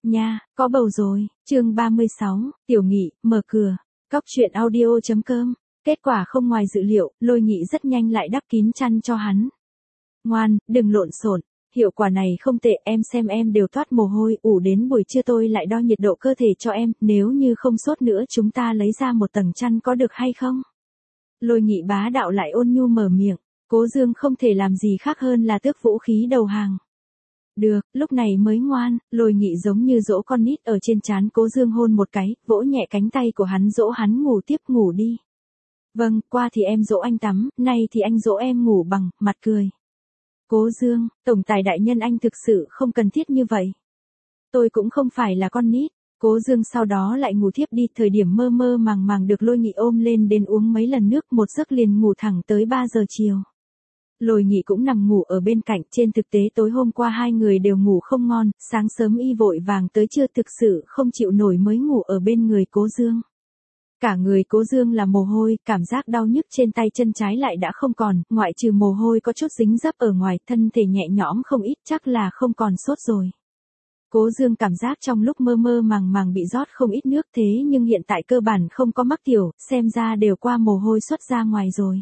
Nha, có bầu rồi, chương 36, Tiểu Nghị, mở cửa, cóc truyện audio.com, kết quả không ngoài dự liệu, Lôi Nghị rất nhanh lại đắp kín chăn cho hắn. Ngoan, đừng lộn xộn, hiệu quả này không tệ, em xem em đều toát mồ hôi, ủ đến buổi trưa tôi lại đo nhiệt độ cơ thể cho em, nếu như không sốt nữa chúng ta lấy ra một tầng chăn có được hay không? Lôi Nghị bá đạo lại ôn nhu mở miệng, Cố Dương không thể làm gì khác hơn là tước vũ khí đầu hàng. Được, lúc này mới ngoan, Lôi Nghị giống như dỗ con nít ở trên trán Cố Dương hôn một cái, vỗ nhẹ cánh tay của hắn dỗ hắn ngủ tiếp ngủ đi. Vâng, qua thì em dỗ anh tắm, nay thì anh dỗ em ngủ bằng, mặt cười. Cố Dương, tổng tài đại nhân anh thực sự không cần thiết như vậy. Tôi cũng không phải là con nít. Cố Dương sau đó lại ngủ thiếp đi, thời điểm mơ mơ màng màng được Lôi Nghị ôm lên đến uống mấy lần nước, một giấc liền ngủ thẳng tới 3 giờ chiều. Lôi Nghị cũng nằm ngủ ở bên cạnh, trên thực tế tối hôm qua hai người đều ngủ không ngon, sáng sớm y vội vàng tới trưa thực sự không chịu nổi mới ngủ ở bên người Cố Dương. Cả người Cố Dương là mồ hôi, cảm giác đau nhức trên tay chân trái lại đã không còn, ngoại trừ mồ hôi có chút dính dấp ở ngoài, thân thể nhẹ nhõm không ít, chắc là không còn sốt rồi. Cố Dương cảm giác trong lúc mơ mơ màng màng bị rót không ít nước, thế nhưng hiện tại cơ bản không có mắc tiểu, xem ra đều qua mồ hôi xuất ra ngoài rồi.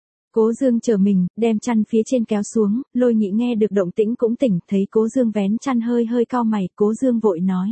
Cố Dương chờ mình, đem chăn phía trên kéo xuống, Lôi Nghị nghe được động tĩnh cũng tỉnh, thấy Cố Dương vén chăn hơi hơi cau mày, Cố Dương vội nói.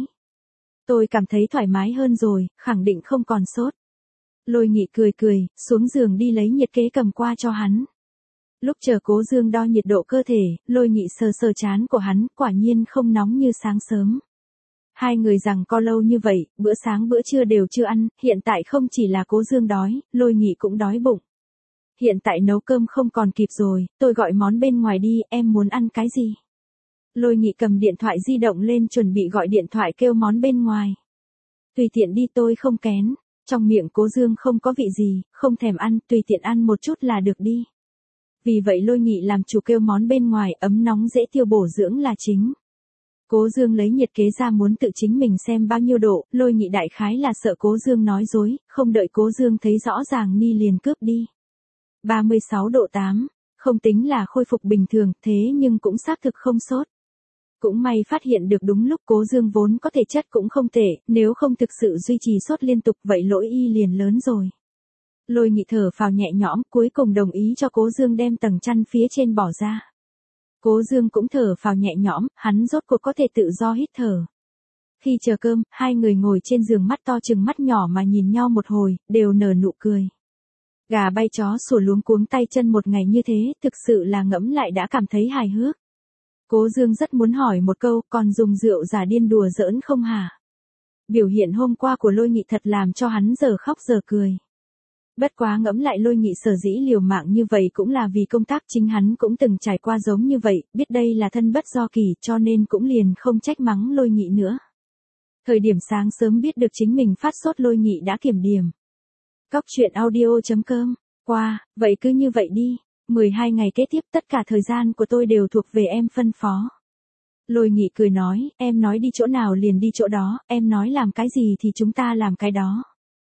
Tôi cảm thấy thoải mái hơn rồi, khẳng định không còn sốt. Lôi Nghị cười cười, xuống giường đi lấy nhiệt kế cầm qua cho hắn. Lúc chờ Cố Dương đo nhiệt độ cơ thể, Lôi Nghị sờ sờ trán của hắn, quả nhiên không nóng như sáng sớm. Hai người giằng co lâu như vậy, bữa sáng bữa trưa đều chưa ăn, hiện tại không chỉ là Cố Dương đói, Lôi Nghị cũng đói bụng. Hiện tại nấu cơm không còn kịp rồi, tôi gọi món bên ngoài đi, em muốn ăn cái gì? Lôi Nghị cầm điện thoại di động lên chuẩn bị gọi điện thoại kêu món bên ngoài. Tùy tiện đi tôi không kén, trong miệng Cố Dương không có vị gì, không thèm ăn, tùy tiện ăn một chút là được đi. Vì vậy Lôi Nghị làm chủ kêu món bên ngoài, ấm nóng dễ tiêu bổ dưỡng là chính. Cố Dương lấy nhiệt kế ra muốn tự chính mình xem bao nhiêu độ, Lôi Nghị đại khái là sợ Cố Dương nói dối, không đợi Cố Dương thấy rõ ràng ni liền cướp đi. 36 độ 8, không tính là khôi phục bình thường, thế nhưng cũng xác thực không sốt. Cũng may phát hiện được đúng lúc, Cố Dương vốn có thể chất cũng không tệ, nếu không thực sự duy trì sốt liên tục vậy lỗi y liền lớn rồi. Lôi Nghị thở phào nhẹ nhõm, cuối cùng đồng ý cho Cố Dương đem tầng chăn phía trên bỏ ra. Cố Dương cũng thở phào nhẹ nhõm, hắn rốt cuộc có thể tự do hít thở. Khi chờ cơm, hai người ngồi trên giường mắt to chừng mắt nhỏ mà nhìn nhau một hồi, đều nở nụ cười. Gà bay chó sủa luống cuống tay chân một ngày như thế, thực sự là ngẫm lại đã cảm thấy hài hước. Cố Dương rất muốn hỏi một câu, còn dùng rượu giả điên đùa giỡn không hả? Biểu hiện hôm qua của Lôi Nghị thật làm cho hắn giờ khóc giờ cười. Bất quá ngẫm lại Lôi Nghị sở dĩ liều mạng như vậy cũng là vì công tác, chính hắn cũng từng trải qua giống như vậy, biết đây là thân bất do kỳ cho nên cũng liền không trách mắng Lôi Nghị nữa. Thời điểm sáng sớm biết được chính mình phát sốt, Lôi Nghị đã kiểm điểm. Cóc truyện audio.com, qua, vậy cứ như vậy đi, 12 ngày kế tiếp tất cả thời gian của tôi đều thuộc về em phân phó. Lôi Nghị cười nói, em nói đi chỗ nào liền đi chỗ đó, em nói làm cái gì thì chúng ta làm cái đó.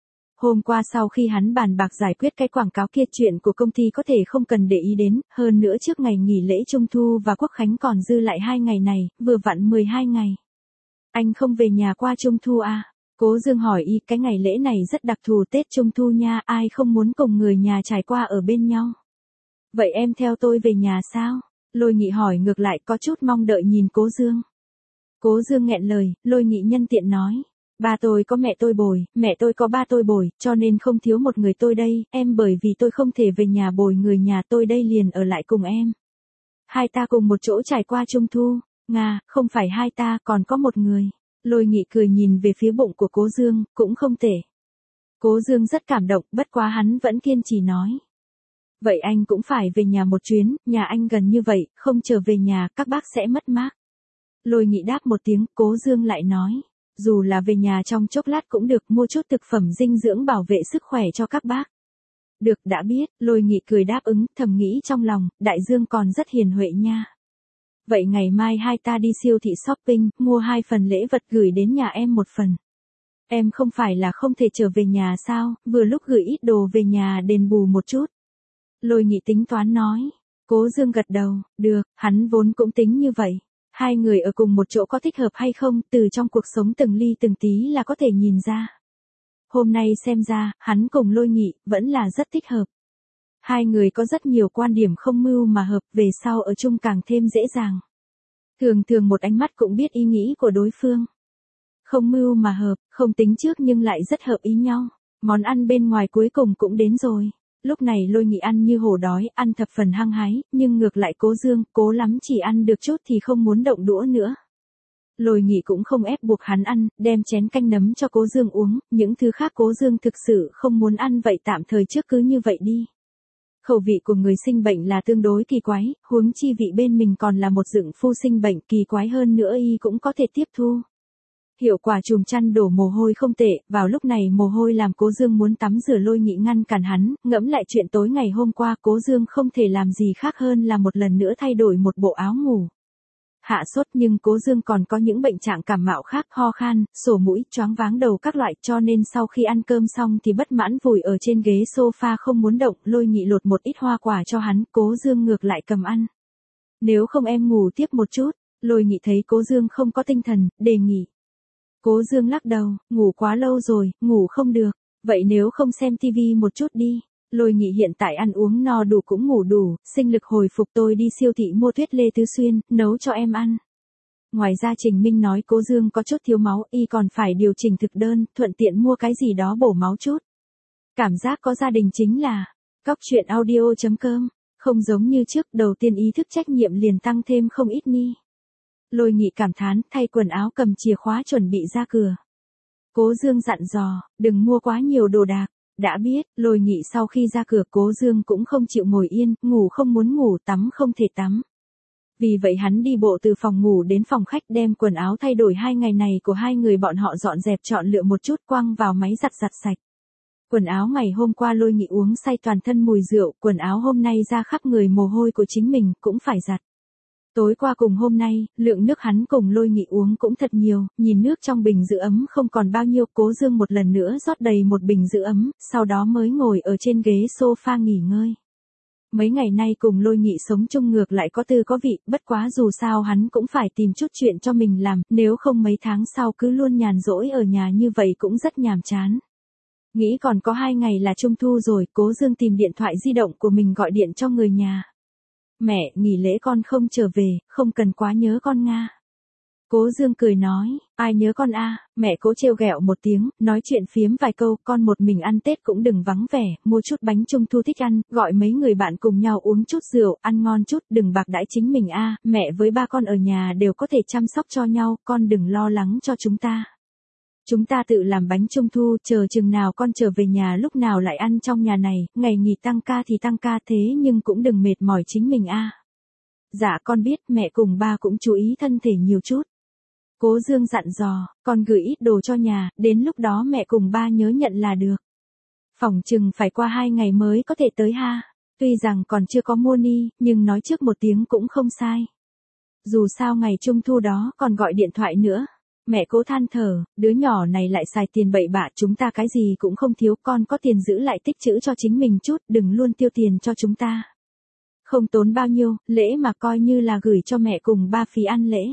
Hôm qua sau khi hắn bàn bạc giải quyết cái quảng cáo kia, chuyện của công ty có thể không cần để ý đến, hơn nữa trước ngày nghỉ lễ Trung Thu và Quốc Khánh còn dư lại 2 ngày này, vừa vặn 12 ngày. Anh không về nhà qua Trung Thu à? Cố Dương hỏi y, cái ngày lễ này rất đặc thù, Tết Trung Thu nha, ai không muốn cùng người nhà trải qua ở bên nhau. Vậy em theo tôi về nhà sao? Lôi Nghị hỏi ngược lại, có chút mong đợi nhìn Cố Dương. Cố Dương nghẹn lời, Lôi Nghị nhân tiện nói. Ba tôi có mẹ tôi bồi, mẹ tôi có ba tôi bồi, cho nên không thiếu một người tôi đây, em bởi vì tôi không thể về nhà bồi người nhà tôi đây liền ở lại cùng em. Hai ta cùng một chỗ trải qua Trung Thu, Nga, không phải hai ta, còn có một người. Lôi Nghị cười nhìn về phía bụng của Cố Dương, cũng không tệ. Cố Dương rất cảm động, bất quá hắn vẫn kiên trì nói. Vậy anh cũng phải về nhà một chuyến, nhà anh gần như vậy, không trở về nhà, các bác sẽ mất mát. Lôi Nghị đáp một tiếng, Cố Dương lại nói. Dù là về nhà trong chốc lát cũng được, mua chút thực phẩm dinh dưỡng bảo vệ sức khỏe cho các bác. Được, đã biết, Lôi Nghị cười đáp ứng, thầm nghĩ trong lòng, Đại Dương còn rất hiền huệ nha. Vậy ngày mai hai ta đi siêu thị shopping, mua 2 phần lễ vật gửi đến nhà em một phần. Em không phải là không thể trở về nhà sao, vừa lúc gửi ít đồ về nhà đền bù một chút. Lôi Nghị tính toán nói. Cố Dương gật đầu, được, hắn vốn cũng tính như vậy. Hai người ở cùng một chỗ có thích hợp hay không, từ trong cuộc sống từng ly từng tí là có thể nhìn ra. Hôm nay xem ra, hắn cùng Lôi Nghị, vẫn là rất thích hợp. Hai người có rất nhiều quan điểm không mưu mà hợp, về sau ở chung càng thêm dễ dàng. Thường thường một ánh mắt cũng biết ý nghĩ của đối phương. Không mưu mà hợp, không tính trước nhưng lại rất hợp ý nhau. Món ăn bên ngoài cuối cùng cũng đến rồi. Lúc này Lôi Nghị ăn như hổ đói, ăn thập phần hăng hái, nhưng ngược lại Cố Dương, cố lắm chỉ ăn được chút thì không muốn động đũa nữa. Lôi Nghị cũng không ép buộc hắn ăn, đem chén canh nấm cho Cố Dương uống, những thứ khác Cố Dương thực sự không muốn ăn vậy tạm thời trước cứ như vậy đi. Khẩu vị của người sinh bệnh là tương đối kỳ quái, huống chi vị bên mình còn là một dượng phu sinh bệnh, kỳ quái hơn nữa y cũng có thể tiếp thu. Hiệu quả chùm chăn đổ mồ hôi không tệ, vào lúc này mồ hôi làm Cố Dương muốn tắm rửa. Lôi Nghị ngăn cản hắn, ngẫm lại chuyện tối ngày hôm qua Cố Dương không thể làm gì khác hơn là một lần nữa thay đổi một bộ áo ngủ. Hạ sốt nhưng Cố Dương còn có những bệnh trạng cảm mạo khác, ho khan, sổ mũi, choáng váng đầu các loại, cho nên sau khi ăn cơm xong thì bất mãn vùi ở trên ghế sofa không muốn động. Lôi Nghị lột một ít hoa quả cho hắn, Cố Dương ngược lại cầm ăn. Nếu không em ngủ tiếp một chút. Lôi Nghị thấy Cố Dương không có tinh thần, đề nghị. Cố Dương lắc đầu, ngủ quá lâu rồi, ngủ không được. Vậy nếu không xem tivi một chút đi. Lôi Nghị hiện tại ăn uống no đủ cũng ngủ đủ, sinh lực hồi phục, tôi đi siêu thị mua Tuyết Lê Tứ Xuyên, nấu cho em ăn. Ngoài ra Trình Minh nói Cố Dương có chút thiếu máu, y còn phải điều chỉnh thực đơn, thuận tiện mua cái gì đó bổ máu chút. Cảm giác có gia đình chính là Cóc Truyện Audio.com, không giống như trước, đầu tiên ý thức trách nhiệm liền tăng thêm không ít ni. Lôi Nghị cảm thán, thay quần áo cầm chìa khóa chuẩn bị ra cửa. Cố Dương dặn dò, đừng mua quá nhiều đồ đạc. Đã biết. Lôi Nghị sau khi ra cửa Cố Dương cũng không chịu ngồi yên, ngủ không muốn ngủ, tắm không thể tắm. Vì vậy hắn đi bộ từ phòng ngủ đến phòng khách, đem quần áo thay đổi 2 ngày này của hai người bọn họ dọn dẹp chọn lựa một chút, quăng vào máy giặt sạch. Quần áo ngày hôm qua Lôi Nghị uống say toàn thân mùi rượu, quần áo hôm nay ra khắp người mồ hôi của chính mình cũng phải giặt. Tối qua cùng hôm nay, lượng nước hắn cùng Lôi Nghị uống cũng thật nhiều, nhìn nước trong bình giữ ấm không còn bao nhiêu, Cố Dương một lần nữa rót đầy một bình giữ ấm, sau đó mới ngồi ở trên ghế sofa nghỉ ngơi. Mấy ngày nay cùng Lôi Nghị sống chung ngược lại có tư có vị, bất quá dù sao hắn cũng phải tìm chút chuyện cho mình làm, nếu không mấy tháng sau cứ luôn nhàn rỗi ở nhà như vậy cũng rất nhàm chán. Nghĩ còn có 2 ngày là Trung thu rồi, Cố Dương tìm điện thoại di động của mình gọi điện cho người nhà. Mẹ, nghỉ lễ con không trở về, không cần quá nhớ con Nga. Cố Dương cười nói, ai nhớ con a? Mẹ Cố trêu ghẹo một tiếng, nói chuyện phiếm vài câu, con một mình ăn Tết cũng đừng vắng vẻ, mua chút bánh trung thu thích ăn, gọi mấy người bạn cùng nhau uống chút rượu, ăn ngon chút, đừng bạc đãi chính mình a. Mẹ với ba con ở nhà đều có thể chăm sóc cho nhau, con đừng lo lắng cho chúng ta. Chúng ta tự làm bánh trung thu, chờ chừng nào con trở về nhà lúc nào lại ăn trong nhà này, ngày nghỉ tăng ca thì tăng ca thế nhưng cũng đừng mệt mỏi chính mình a. Dạ con biết, mẹ cùng ba cũng chú ý thân thể nhiều chút. Cố Dương dặn dò, con gửi ít đồ cho nhà, đến lúc đó mẹ cùng ba nhớ nhận là được. Phỏng chừng phải qua 2 ngày mới có thể tới ha. Tuy rằng còn chưa có mua ni, nhưng nói trước một tiếng cũng không sai. Dù sao ngày Trung thu đó còn gọi điện thoại nữa. Mẹ Cố than thở, đứa nhỏ này lại xài tiền bậy bạ, chúng ta cái gì cũng không thiếu, con có tiền giữ lại tích trữ cho chính mình chút, đừng luôn tiêu tiền cho chúng ta. Không tốn bao nhiêu, lễ mà coi như là gửi cho mẹ cùng ba phí ăn lễ.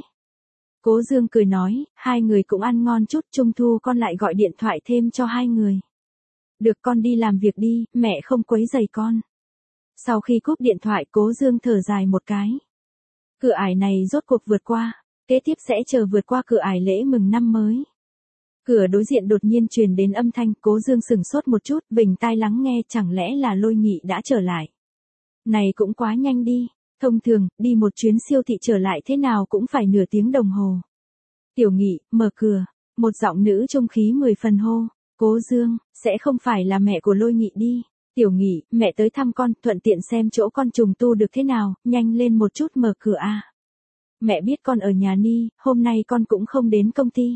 Cố Dương cười nói, hai người cũng ăn ngon chút, Trung thu con lại gọi điện thoại thêm cho hai người. Được, con đi làm việc đi, mẹ không quấy rầy con. Sau khi cúp điện thoại Cố Dương thở dài một cái. Cửa ải này rốt cuộc vượt qua, kế tiếp sẽ chờ vượt qua cửa ải lễ mừng năm mới. Cửa đối diện đột nhiên truyền đến âm thanh, Cố Dương sửng sốt một chút, bình tai lắng nghe, chẳng lẽ là Lôi Nghị đã trở lại. Này cũng quá nhanh đi, thông thường, đi một chuyến siêu thị trở lại thế nào cũng phải nửa tiếng đồng hồ. Tiểu Nghị, mở cửa, một giọng nữ trung khí 10 phần hô, Cố Dương, sẽ không phải là mẹ của Lôi Nghị đi. Tiểu Nghị, mẹ tới thăm con, thuận tiện xem chỗ con trùng tu được thế nào, nhanh lên một chút mở cửa a. Mẹ biết con ở nhà ni, hôm nay con cũng không đến công ty.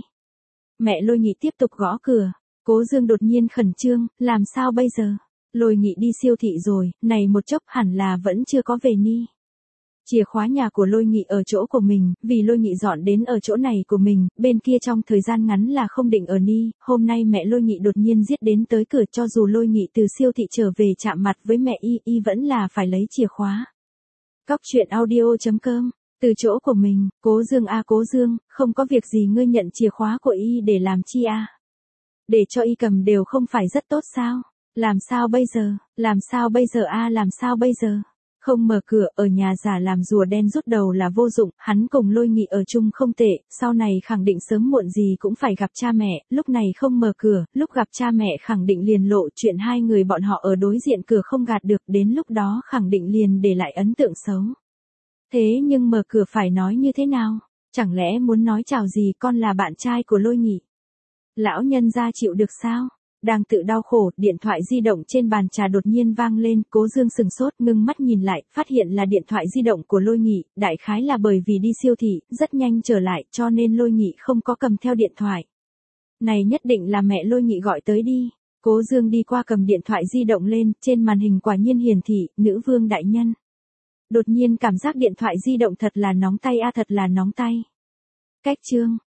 Mẹ Lôi Nghị tiếp tục gõ cửa, Cố Dương đột nhiên khẩn trương, làm sao bây giờ? Lôi Nghị đi siêu thị rồi, này một chốc hẳn là vẫn chưa có về ni. Chìa khóa nhà của Lôi Nghị ở chỗ của mình, vì Lôi Nghị dọn đến ở chỗ này của mình, bên kia trong thời gian ngắn là không định ở ni, hôm nay mẹ Lôi Nghị đột nhiên giết đến tới cửa, cho dù Lôi Nghị từ siêu thị trở về chạm mặt với mẹ y vẫn là phải lấy chìa khóa. Cóc Truyện Audio.com Từ chỗ của mình, Cố Dương a Cố Dương, không có việc gì ngươi nhận chìa khóa của y để làm chi a? Để cho y cầm đều không phải rất tốt sao? Làm sao bây giờ, làm sao bây giờ a, làm sao bây giờ? Không mở cửa, ở nhà giả làm rùa đen rút đầu là vô dụng, hắn cùng Lôi Nghị ở chung không tệ, sau này khẳng định sớm muộn gì cũng phải gặp cha mẹ, lúc này không mở cửa, lúc gặp cha mẹ khẳng định liền lộ chuyện hai người bọn họ ở đối diện cửa không gạt được, đến lúc đó khẳng định liền để lại ấn tượng xấu. Thế nhưng mở cửa phải nói như thế nào? Chẳng lẽ muốn nói chào gì con là bạn trai của Lôi Nghị? Lão nhân gia chịu được sao? Đang tự đau khổ, điện thoại di động trên bàn trà đột nhiên vang lên, Cố Dương sừng sốt, ngưng mắt nhìn lại, phát hiện là điện thoại di động của Lôi Nghị, đại khái là bởi vì đi siêu thị, rất nhanh trở lại, cho nên Lôi Nghị không có cầm theo điện thoại. Này nhất định là mẹ Lôi Nghị gọi tới đi. Cố Dương đi qua cầm điện thoại di động lên, trên màn hình quả nhiên hiển thị, nữ vương đại nhân. Đột nhiên cảm giác điện thoại di động thật là nóng tay a, thật là nóng tay. Cách chương